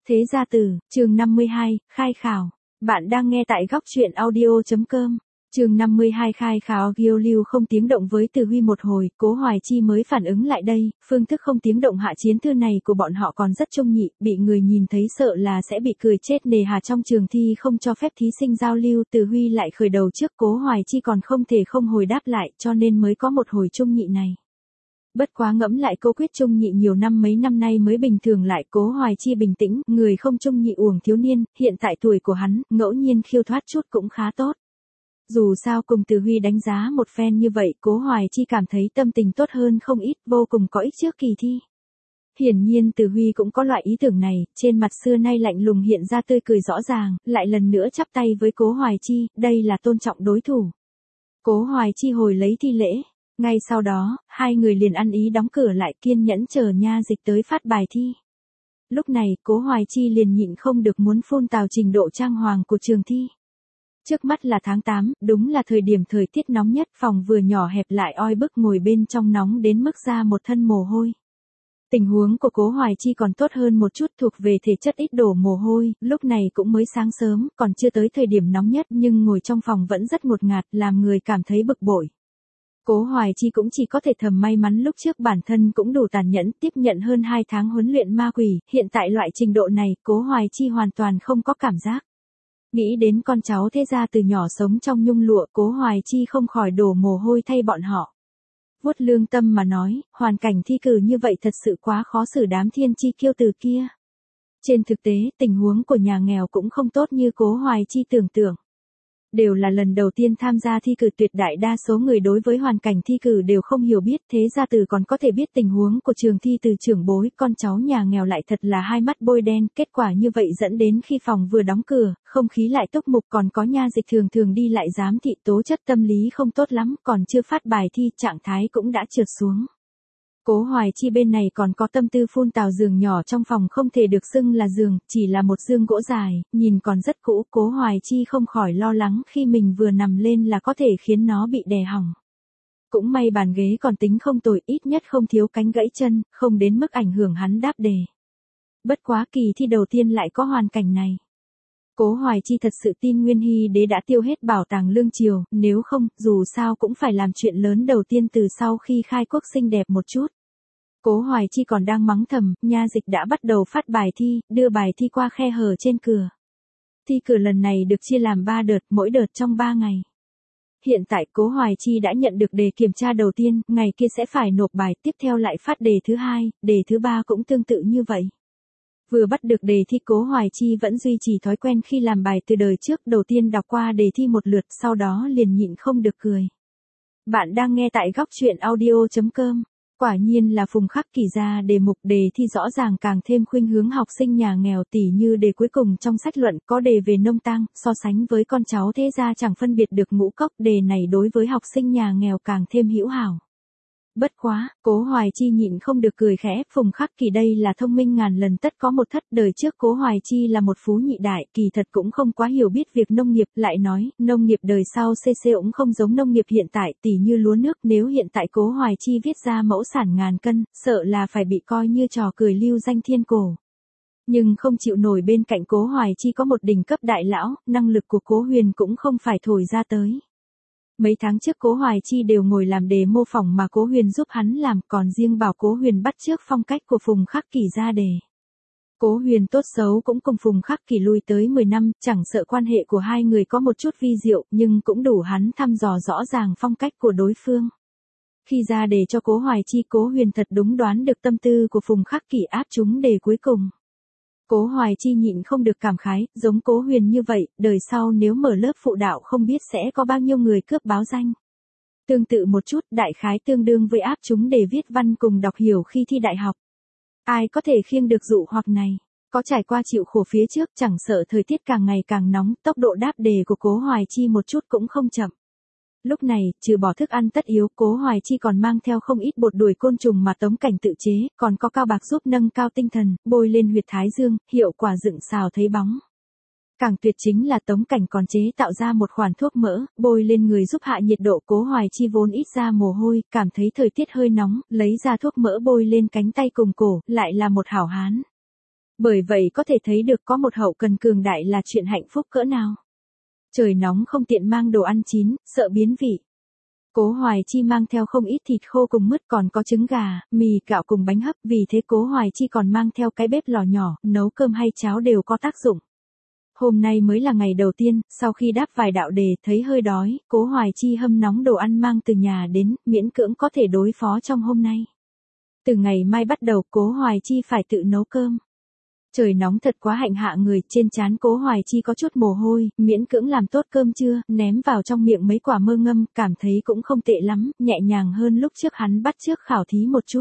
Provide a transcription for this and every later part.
Thế gia tử, chương 52, khai khảo. Bạn đang nghe tại góc truyện audio.com. Chương 52 khai khảo. Ghiêu lưu không tiếng động với Từ Huy một hồi, Cố Hoài Chi mới phản ứng lại đây, phương thức không tiếng động hạ chiến thư này của bọn họ còn rất trung nhị, bị người nhìn thấy sợ là sẽ bị cười chết. Nề hà trong trường thi không cho phép thí sinh giao lưu, Từ Huy lại khởi đầu trước, Cố Hoài Chi còn không thể không hồi đáp lại, cho nên mới có một hồi trung nhị này. Bất quá ngẫm lại Cố Quyết trung nhị nhiều năm, mấy năm nay mới bình thường lại. Cố Hoài Chi bình tĩnh, người không trung nhị uổng thiếu niên, hiện tại tuổi của hắn, ngẫu nhiên khiêu thoát chút cũng khá tốt. Dù sao cùng Từ Huy đánh giá một phen như vậy, Cố Hoài Chi cảm thấy tâm tình tốt hơn không ít, vô cùng có ích trước kỳ thi. Hiển nhiên Từ Huy cũng có loại ý tưởng này, trên mặt xưa nay lạnh lùng hiện ra tươi cười rõ ràng, lại lần nữa chắp tay với Cố Hoài Chi, đây là tôn trọng đối thủ. Cố Hoài Chi hồi lấy thi lễ. Ngay sau đó, hai người liền ăn ý đóng cửa lại, kiên nhẫn chờ nha dịch tới phát bài thi. Lúc này, Cố Hoài Chi liền nhịn không được muốn phun tào trình độ trang hoàng của trường thi. Trước mắt là tháng 8, đúng là thời điểm thời tiết nóng nhất, phòng vừa nhỏ hẹp lại oi bức, ngồi bên trong nóng đến mức ra một thân mồ hôi. Tình huống của Cố Hoài Chi còn tốt hơn một chút, thuộc về thể chất ít đổ mồ hôi, lúc này cũng mới sáng sớm, còn chưa tới thời điểm nóng nhất, nhưng ngồi trong phòng vẫn rất ngột ngạt, làm người cảm thấy bực bội. Cố Hoài Chi cũng chỉ có thể thầm may mắn lúc trước bản thân cũng đủ tàn nhẫn, tiếp nhận hơn 2 tháng huấn luyện ma quỷ, hiện tại loại trình độ này, Cố Hoài Chi hoàn toàn không có cảm giác. Nghĩ đến con cháu thế gia từ nhỏ sống trong nhung lụa, Cố Hoài Chi không khỏi đổ mồ hôi thay bọn họ. Vuốt lương tâm mà nói, hoàn cảnh thi cử như vậy thật sự quá khó xử đám thiên chi kiêu tử kia. Trên thực tế, tình huống của nhà nghèo cũng không tốt như Cố Hoài Chi tưởng tượng. Đều là lần đầu tiên tham gia thi cử, tuyệt đại đa số người đối với hoàn cảnh thi cử đều không hiểu biết, thế gia tử còn có thể biết tình huống của trường thi từ trưởng bối, con cháu nhà nghèo lại thật là hai mắt bôi đen, kết quả như vậy dẫn đến khi phòng vừa đóng cửa, không khí lại túc mục, còn có nha dịch thường thường đi lại giám thị, tố chất tâm lý không tốt lắm, còn chưa phát bài thi, trạng thái cũng đã trượt xuống. Cố Hoài Chi bên này còn có tâm tư phun tào giường nhỏ trong phòng không thể được xưng là giường, chỉ là một giường gỗ dài, nhìn còn rất cũ. Cố Hoài Chi không khỏi lo lắng khi mình vừa nằm lên là có thể khiến nó bị đè hỏng. Cũng may bàn ghế còn tính không tồi, ít nhất không thiếu cánh gãy chân, không đến mức ảnh hưởng hắn đáp đề. Bất quá kỳ thi đầu tiên lại có hoàn cảnh này. Cố Hoài Chi thật sự tin Nguyên Hy Đế đã tiêu hết bảo tàng lương triều, nếu không, dù sao cũng phải làm chuyện lớn đầu tiên từ sau khi khai quốc xinh đẹp một chút. Cố Hoài Chi còn đang mắng thầm, nha dịch đã bắt đầu phát bài thi, đưa bài thi qua khe hở trên cửa. Thi cử lần này được chia làm 3 đợt, mỗi đợt trong 3 ngày. Hiện tại Cố Hoài Chi đã nhận được đề kiểm tra đầu tiên, ngày kia sẽ phải nộp bài, tiếp theo lại phát đề thứ 2, đề thứ 3 cũng tương tự như vậy. Vừa bắt được đề thi, Cố Hoài Chi vẫn duy trì thói quen khi làm bài từ đời trước, đầu tiên đọc qua đề thi một lượt, sau đó liền nhịn không được cười. Bạn đang nghe tại góc truyện audio.com. Quả nhiên là Phùng Khắc Kỳ ra đề mục, đề thi rõ ràng càng thêm khuynh hướng học sinh nhà nghèo, tỉ như đề cuối cùng trong sách luận có đề về nông tang, so sánh với con cháu thế gia chẳng phân biệt được ngũ cốc, đề này đối với học sinh nhà nghèo càng thêm hữu hảo. Bất quá, Cố Hoài Chi nhịn không được cười khẽ, Phùng Khắc Kỳ đây là thông minh ngàn lần tất có một thất, đời trước Cố Hoài Chi là một phú nhị đại, kỳ thật cũng không quá hiểu biết việc nông nghiệp, lại nói, nông nghiệp đời sau CC cũng không giống nông nghiệp hiện tại, tỉ như lúa nước, nếu hiện tại Cố Hoài Chi viết ra mẫu sản ngàn cân, sợ là phải bị coi như trò cười lưu danh thiên cổ. Nhưng không chịu nổi bên cạnh Cố Hoài Chi có một đỉnh cấp đại lão, năng lực của Cố Huyền cũng không phải thổi ra tới. Mấy tháng trước Cố Hoài Chi đều ngồi làm đề mô phỏng mà Cố Huyền giúp hắn làm, còn riêng bảo Cố Huyền bắt chước phong cách của Phùng Khắc Kỳ ra đề. Cố Huyền tốt xấu cũng cùng Phùng Khắc Kỳ lui tới 10 năm, chẳng sợ quan hệ của hai người có một chút vi diệu, nhưng cũng đủ hắn thăm dò rõ ràng phong cách của đối phương. Khi ra đề cho Cố Hoài Chi, Cố Huyền thật đúng đoán được tâm tư của Phùng Khắc Kỳ, áp trúng đề cuối cùng. Cố Hoài Chi nhịn không được cảm khái, giống Cố Huyền như vậy, đời sau nếu mở lớp phụ đạo không biết sẽ có bao nhiêu người cướp báo danh. Tương tự một chút, đại khái tương đương với áp chúng để viết văn cùng đọc hiểu khi thi đại học. Ai có thể khiêng được dụ hoặc này? Có trải qua chịu khổ phía trước, chẳng sợ thời tiết càng ngày càng nóng, tốc độ đáp đề của Cố Hoài Chi một chút cũng không chậm. Lúc này, trừ bỏ thức ăn tất yếu, Cố Hoài Chi còn mang theo không ít bột đuổi côn trùng mà Tống Cảnh tự chế, còn có cao bạc giúp nâng cao tinh thần, bôi lên huyệt thái dương, hiệu quả dựng xào thấy bóng. Càng tuyệt chính là Tống Cảnh còn chế tạo ra một khoản thuốc mỡ, bôi lên người giúp hạ nhiệt độ. Cố Hoài Chi vốn ít ra mồ hôi, cảm thấy thời tiết hơi nóng, lấy ra thuốc mỡ bôi lên cánh tay cùng cổ, lại là một hảo hán. Bởi vậy có thể thấy được có một hậu cần cường đại là chuyện hạnh phúc cỡ nào. Trời nóng không tiện mang đồ ăn chín, sợ biến vị. Cố Hoài Chi mang theo không ít thịt khô cùng mứt, còn có trứng gà, mì gạo cùng bánh hấp, vì thế Cố Hoài Chi còn mang theo cái bếp lò nhỏ, nấu cơm hay cháo đều có tác dụng. Hôm nay mới là ngày đầu tiên, sau khi đáp vài đạo đề thấy hơi đói, Cố Hoài Chi hâm nóng đồ ăn mang từ nhà đến, miễn cưỡng có thể đối phó trong hôm nay. Từ ngày mai bắt đầu Cố Hoài Chi phải tự nấu cơm. Trời nóng thật quá hạnh hạ người, trên trán Cố Hoài Chi có chút mồ hôi, miễn cưỡng làm tốt cơm trưa, ném vào trong miệng mấy quả mơ ngâm, cảm thấy cũng không tệ lắm, nhẹ nhàng hơn lúc trước hắn bắt chước khảo thí một chút.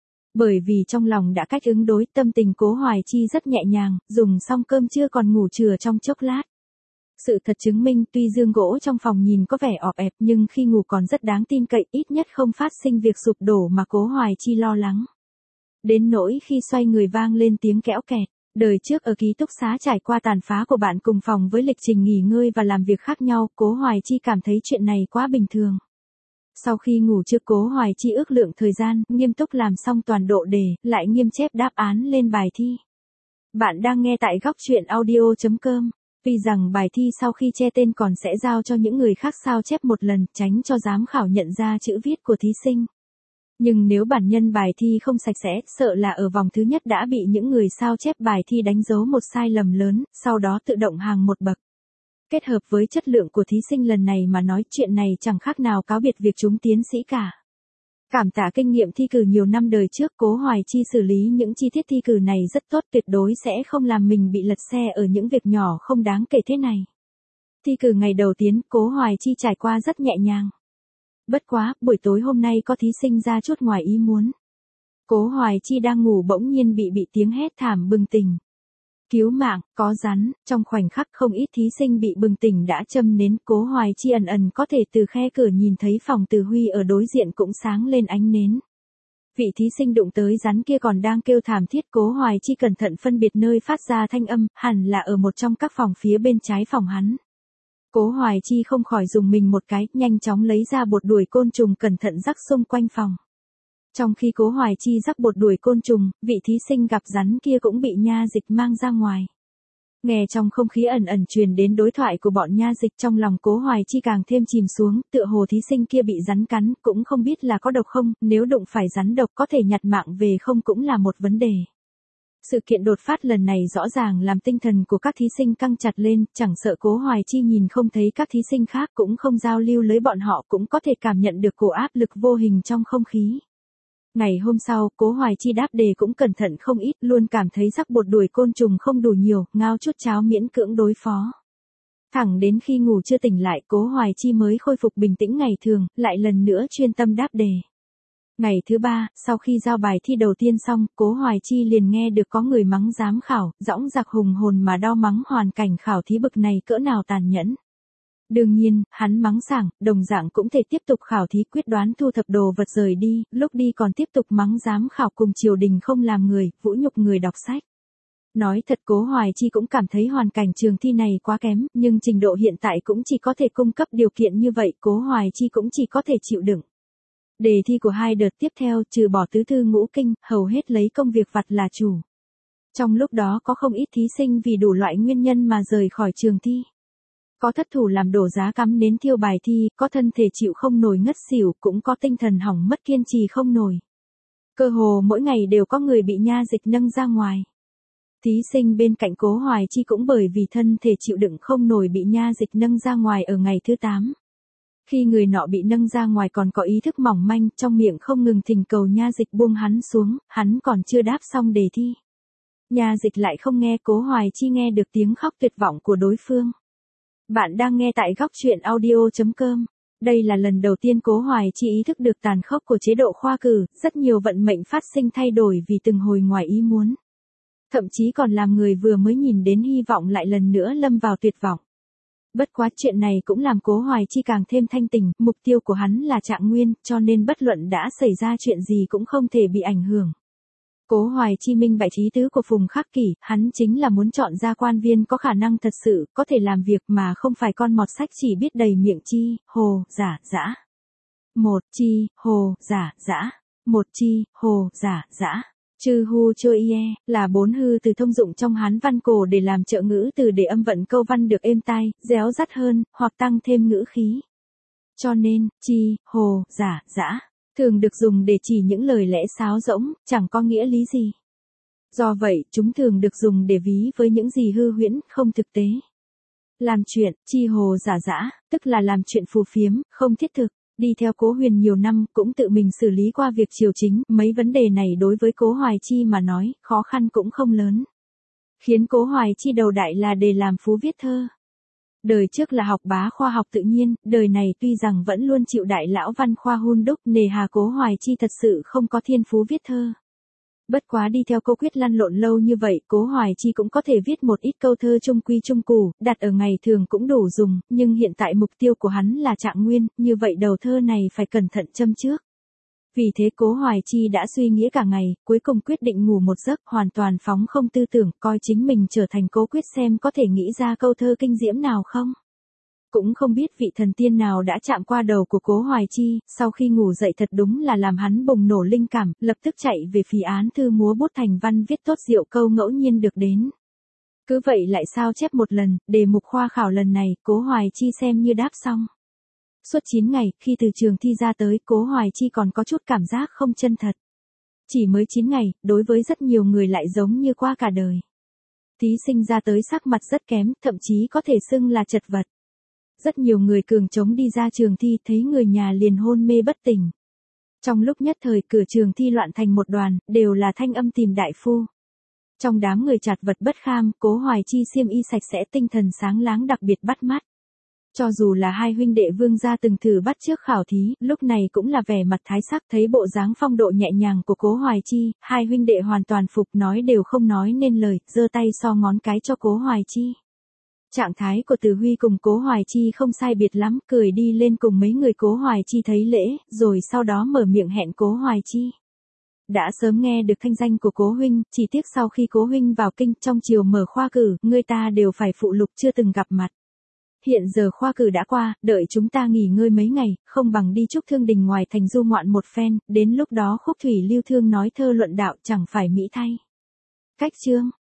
Bởi vì trong lòng đã cách ứng đối, tâm tình Cố Hoài Chi rất nhẹ nhàng, dùng xong cơm trưa còn ngủ chừa trong chốc lát. Sự thật chứng minh tuy giường gỗ trong phòng nhìn có vẻ ọp ẹp nhưng khi ngủ còn rất đáng tin cậy, ít nhất không phát sinh việc sụp đổ mà Cố Hoài Chi lo lắng. Đến nỗi khi xoay người vang lên tiếng kẽo kẹt. Đời trước ở ký túc xá trải qua tàn phá của bạn cùng phòng với lịch trình nghỉ ngơi và làm việc khác nhau, Cố Hoài Chi cảm thấy chuyện này quá bình thường. Sau khi ngủ trưa Cố Hoài Chi ước lượng thời gian, nghiêm túc làm xong toàn độ đề, lại nghiêm chép đáp án lên bài thi. Bạn đang nghe tại góc truyện audio.com. Tuy rằng bài thi sau khi che tên còn sẽ giao cho những người khác sao chép một lần, tránh cho giám khảo nhận ra chữ viết của thí sinh. Nhưng nếu bản nhân bài thi không sạch sẽ, sợ là ở vòng thứ nhất đã bị những người sao chép bài thi đánh dấu một sai lầm lớn, sau đó tự động hàng một bậc. Kết hợp với chất lượng của thí sinh lần này mà nói, chuyện này chẳng khác nào cáo biệt việc chúng tiến sĩ cả. Cảm tạ kinh nghiệm thi cử nhiều năm đời trước, Cố Hoài Chi xử lý những chi tiết thi cử này rất tốt, tuyệt đối sẽ không làm mình bị lật xe ở những việc nhỏ không đáng kể thế này. Thi cử ngày đầu tiên, Cố Hoài Chi trải qua rất nhẹ nhàng. Bất quá, buổi tối hôm nay có thí sinh ra chút ngoài ý muốn. Cố Hoài Chi đang ngủ bỗng nhiên bị tiếng hét thảm bừng tỉnh. Cứu mạng, có rắn, trong khoảnh khắc không ít thí sinh bị bừng tỉnh đã châm nến, Cố Hoài Chi ẩn có thể từ khe cửa nhìn thấy phòng Từ Huy ở đối diện cũng sáng lên ánh nến. Vị thí sinh đụng tới rắn kia còn đang kêu thảm thiết, Cố Hoài Chi cẩn thận phân biệt nơi phát ra thanh âm, hẳn là ở một trong các phòng phía bên trái phòng hắn. Cố Hoài Chi không khỏi dùng mình một cái, nhanh chóng lấy ra bột đuổi côn trùng cẩn thận rắc xung quanh phòng. Trong khi Cố Hoài Chi rắc bột đuổi côn trùng, vị thí sinh gặp rắn kia cũng bị nha dịch mang ra ngoài. Nghe trong không khí ẩn truyền đến đối thoại của bọn nha dịch, trong lòng Cố Hoài Chi càng thêm chìm xuống, tựa hồ thí sinh kia bị rắn cắn, cũng không biết là có độc không, nếu đụng phải rắn độc có thể nhặt mạng về không cũng là một vấn đề. Sự kiện đột phát lần này rõ ràng làm tinh thần của các thí sinh căng chặt lên, chẳng sợ Cố Hoài Chi nhìn không thấy các thí sinh khác cũng không giao lưu với bọn họ cũng có thể cảm nhận được cổ áp lực vô hình trong không khí. Ngày hôm sau, Cố Hoài Chi đáp đề cũng cẩn thận không ít, luôn cảm thấy rắc bột đuổi côn trùng không đủ nhiều, ngao chút cháo miễn cưỡng đối phó. Thẳng đến khi ngủ chưa tỉnh lại, Cố Hoài Chi mới khôi phục bình tĩnh ngày thường, lại lần nữa chuyên tâm đáp đề. Ngày thứ ba, sau khi giao bài thi đầu tiên xong, Cố Hoài Chi liền nghe được có người mắng giám khảo, dõng dạc hùng hồn mà đo mắng hoàn cảnh khảo thí bực này cỡ nào tàn nhẫn. Đương nhiên, hắn mắng sảng, đồng dạng cũng thể tiếp tục khảo thí, quyết đoán thu thập đồ vật rời đi, lúc đi còn tiếp tục mắng giám khảo cùng triều đình không làm người, vũ nhục người đọc sách. Nói thật Cố Hoài Chi cũng cảm thấy hoàn cảnh trường thi này quá kém, nhưng trình độ hiện tại cũng chỉ có thể cung cấp điều kiện như vậy, Cố Hoài Chi cũng chỉ có thể chịu đựng. Đề thi của hai đợt tiếp theo, trừ bỏ tứ thư ngũ kinh, hầu hết lấy công việc vặt là chủ. Trong lúc đó có không ít thí sinh vì đủ loại nguyên nhân mà rời khỏi trường thi. Có thất thủ làm đổ giá cắm nến thiêu bài thi, có thân thể chịu không nổi ngất xỉu, cũng có tinh thần hỏng mất kiên trì không nổi. Cơ hồ mỗi ngày đều có người bị nha dịch nâng ra ngoài. Thí sinh bên cạnh Cố Hoài Chi cũng bởi vì thân thể chịu đựng không nổi bị nha dịch nâng ra ngoài ở ngày thứ 8. Khi người nọ bị nâng ra ngoài còn có ý thức mỏng manh, trong miệng không ngừng thỉnh cầu nha dịch buông hắn xuống, hắn còn chưa đáp xong đề thi. Nha dịch lại không nghe, Cố Hoài Chi nghe được tiếng khóc tuyệt vọng của đối phương. Bạn đang nghe tại góc truyện audio.com. Đây là lần đầu tiên Cố Hoài Chi ý thức được tàn khốc của chế độ khoa cử, rất nhiều vận mệnh phát sinh thay đổi vì từng hồi ngoài ý muốn. Thậm chí còn làm người vừa mới nhìn đến hy vọng lại lần nữa lâm vào tuyệt vọng. Bất quá chuyện này cũng làm Cố Hoài Chi càng thêm thanh tỉnh, mục tiêu của hắn là Trạng Nguyên, cho nên bất luận đã xảy ra chuyện gì cũng không thể bị ảnh hưởng. Cố Hoài Chi minh bạch ý tứ của Phùng Khắc Kỷ, hắn chính là muốn chọn ra quan viên có khả năng thật sự, có thể làm việc mà không phải con mọt sách chỉ biết đầy miệng chi, hồ, giả, dã. Một chi, hồ, giả, dã. Một chi, hồ, giả, dã. Chư hu chô ie, là 4 hư từ thông dụng trong Hán văn cổ để làm trợ ngữ từ để âm vận câu văn được êm tai, réo rắt hơn, hoặc tăng thêm ngữ khí. Cho nên, chi, hồ, giả, dã, thường được dùng để chỉ những lời lẽ sáo rỗng, chẳng có nghĩa lý gì. Do vậy, chúng thường được dùng để ví với những gì hư huyễn, không thực tế. Làm chuyện, chi hồ giả dã, tức là làm chuyện phù phiếm, không thiết thực. Đi theo Cố Huyền nhiều năm, cũng tự mình xử lý qua việc triều chính, mấy vấn đề này đối với Cố Hoài Chi mà nói, khó khăn cũng không lớn. Khiến Cố Hoài Chi đầu đại là để làm phú viết thơ. Đời trước là học bá khoa học tự nhiên, đời này tuy rằng vẫn luôn chịu đại lão văn khoa hun đúc, nề hà Cố Hoài Chi thật sự không có thiên phú viết thơ. Bất quá đi theo cô Quyết lăn lộn lâu như vậy, Cố Hoài Chi cũng có thể viết một ít câu thơ trung quy trung củ, đặt ở ngày thường cũng đủ dùng, nhưng hiện tại mục tiêu của hắn là Trạng Nguyên, như vậy đầu thơ này phải cẩn thận châm trước. Vì thế Cố Hoài Chi đã suy nghĩ cả ngày, cuối cùng quyết định ngủ một giấc, hoàn toàn phóng không tư tưởng, coi chính mình trở thành Cố Quyết xem có thể nghĩ ra câu thơ kinh diễm nào không. Cũng không biết vị thần tiên nào đã chạm qua đầu của Cố Hoài Chi, sau khi ngủ dậy thật đúng là làm hắn bùng nổ linh cảm, lập tức chạy về phí án thư múa bút thành văn viết tốt diệu câu ngẫu nhiên được đến. Cứ vậy lại sao chép một lần, đề mục khoa khảo lần này, Cố Hoài Chi xem như đáp xong. Suốt 9 ngày, khi từ trường thi ra tới, Cố Hoài Chi còn có chút cảm giác không chân thật. Chỉ mới 9 ngày, đối với rất nhiều người lại giống như qua cả đời. Thí sinh ra tới sắc mặt rất kém, thậm chí có thể xưng là chật vật. Rất nhiều người cường trống đi ra trường thi thấy người nhà liền hôn mê bất tỉnh. Trong lúc nhất thời cửa trường thi loạn thành một đoàn, đều là thanh âm tìm đại phu. Trong đám người chật vật bất kham, Cố Hoài Chi xiêm y sạch sẽ tinh thần sáng láng đặc biệt bắt mắt. Cho dù là hai huynh đệ Vương gia từng thử bắt trước khảo thí, lúc này cũng là vẻ mặt thái sắc, thấy bộ dáng phong độ nhẹ nhàng của Cố Hoài Chi, hai huynh đệ hoàn toàn phục, nói đều không nói nên lời, giơ tay so ngón cái cho Cố Hoài Chi. Trạng thái của Từ Huy cùng Cố Hoài Chi không sai biệt lắm, cười đi lên cùng mấy người Cố Hoài Chi thấy lễ, rồi sau đó mở miệng hẹn Cố Hoài Chi. Đã sớm nghe được thanh danh của Cố huynh, chỉ tiếc sau khi Cố huynh vào kinh, trong chiều mở khoa cử, người ta đều phải phụ lục chưa từng gặp mặt. Hiện giờ khoa cử đã qua, đợi chúng ta nghỉ ngơi mấy ngày, không bằng đi chúc Thương Đình ngoài thành du ngoạn một phen, đến lúc đó khúc thủy lưu thương nói thơ luận đạo chẳng phải mỹ thay. Cách chương